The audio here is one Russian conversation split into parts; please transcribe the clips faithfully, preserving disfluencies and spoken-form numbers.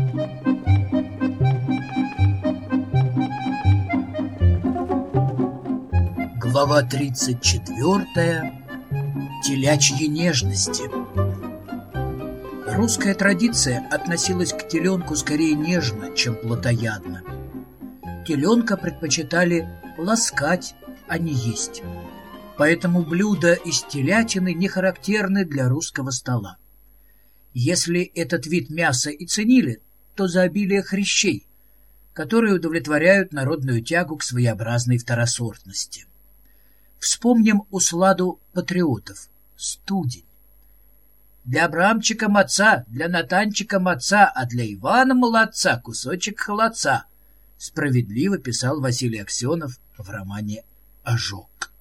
Глава тридцать четвёртая. Телячьи нежности. Русская традиция относилась к теленку скорее нежно, чем плотоядно. Теленка предпочитали ласкать, а не есть. Поэтому блюда из телятины не характерны для русского стола. Если этот вид мяса и ценили, то за обилие хрящей, которые удовлетворяют народную тягу к своеобразной второсортности. Вспомним усладу патриотов — студень. Для Абрамчика маца, для Натанчика маца, а для Ивана молодца кусочек холодца, справедливо писал Василий Аксенов в романе «Ожог».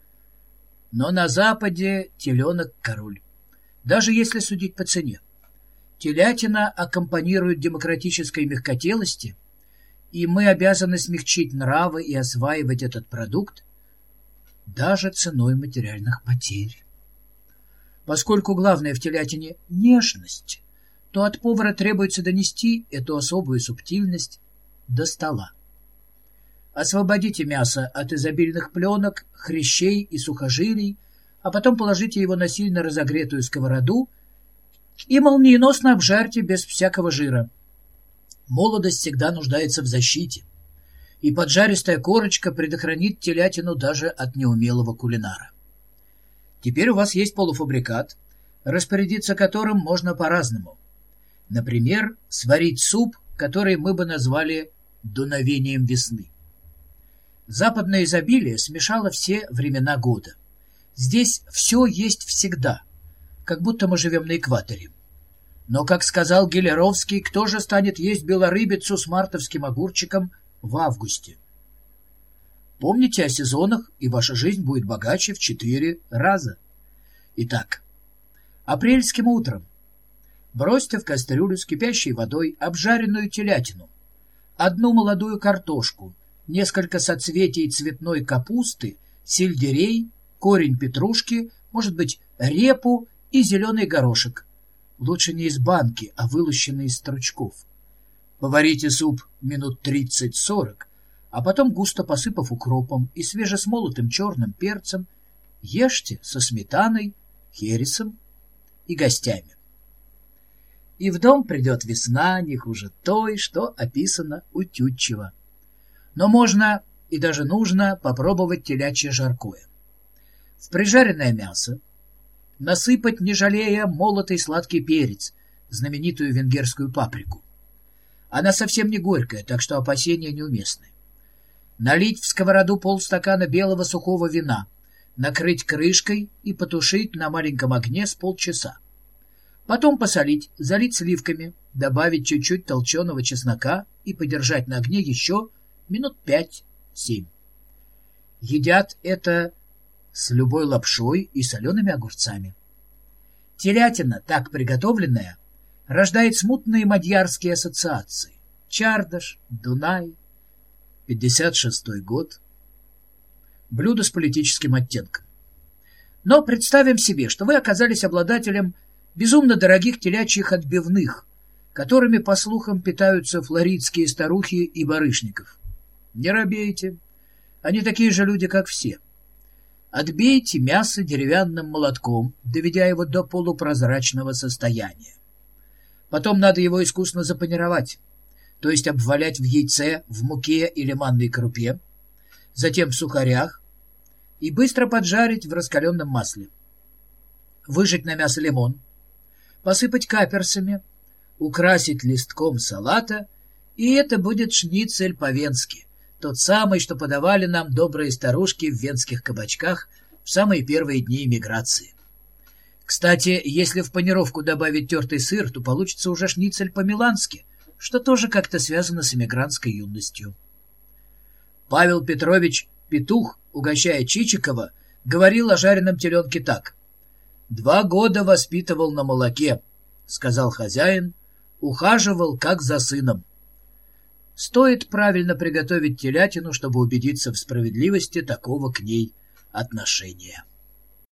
Но на Западе теленок король, даже если судить по цене. Телятина аккомпанирует демократической мягкотелости, и мы обязаны смягчить нравы и осваивать этот продукт даже ценой материальных потерь. Поскольку главное в телятине — нежность, то от повара требуется донести эту особую субтильность до стола. Освободите мясо от изобильных пленок, хрящей и сухожилий, а потом положите его на сильно разогретую сковороду и молниеносно обжарьте без всякого жира. Молодость всегда нуждается в защите, и поджаристая корочка предохранит телятину даже от неумелого кулинара. Теперь у вас есть полуфабрикат, распорядиться которым можно по-разному. Например, сварить суп, который мы бы назвали дуновением весны. Западное изобилие смешало все времена года. Здесь все есть всегда, как будто мы живем на экваторе. Но, как сказал Гелеровский, кто же станет есть белорыбицу с мартовским огурчиком в августе? Помните о сезонах, и ваша жизнь будет богаче в четыре раза. Итак, апрельским утром бросьте в кастрюлю с кипящей водой обжаренную телятину, одну молодую картошку, несколько соцветий цветной капусты, сельдерей, корень петрушки, может быть, репу и зеленый горошек. Лучше не из банки, а вылущенный из стручков. Поварите суп минут тридцать-сорок, а потом, густо посыпав укропом и свежесмолотым черным перцем, ешьте со сметаной, хересом и гостями. И в дом придет весна не хуже той, что описано у Тютчева. Но можно и даже нужно попробовать телячье жаркое. В прижаренное мясо насыпать, не жалея, молотый сладкий перец, знаменитую венгерскую паприку. Она совсем не горькая, так что опасения неуместны. Налить в сковороду полстакана белого сухого вина, накрыть крышкой и потушить на маленьком огне с полчаса. Потом посолить, залить сливками, добавить чуть-чуть толченого чеснока и подержать на огне еще минут пять-семь. Едят это с любой лапшой и солеными огурцами. Телятина, так приготовленная, рождает смутные мадьярские ассоциации. Чардаш, Дунай, пятьдесят шестой год. Блюдо с политическим оттенком. Но представим себе, что вы оказались обладателем безумно дорогих телячьих отбивных, которыми, по слухам, питаются флоридские старухи и барышников. Не робейте, они такие же люди, как все. Отбейте мясо деревянным молотком, доведя его до полупрозрачного состояния. Потом надо его искусно запанировать, то есть обвалять в яйце, в муке или манной крупе, затем в сухарях и быстро поджарить в раскаленном масле. Выжать на мясо лимон, посыпать каперсами, украсить листком салата, и это будет шницель по-венски, тот самый, что подавали нам добрые старушки в венских кабачках в самые первые дни эмиграции. Кстати, если в панировку добавить тертый сыр, то получится уже шницель по-милански, что тоже как-то связано с эмигрантской юностью. Павел Петрович Петух, угощая Чичикова, говорил о жареном теленке так: «Два года воспитывал на молоке», — сказал хозяин, — «ухаживал, как за сыном». Стоит правильно приготовить телятину, чтобы убедиться в справедливости такого к ней отношения.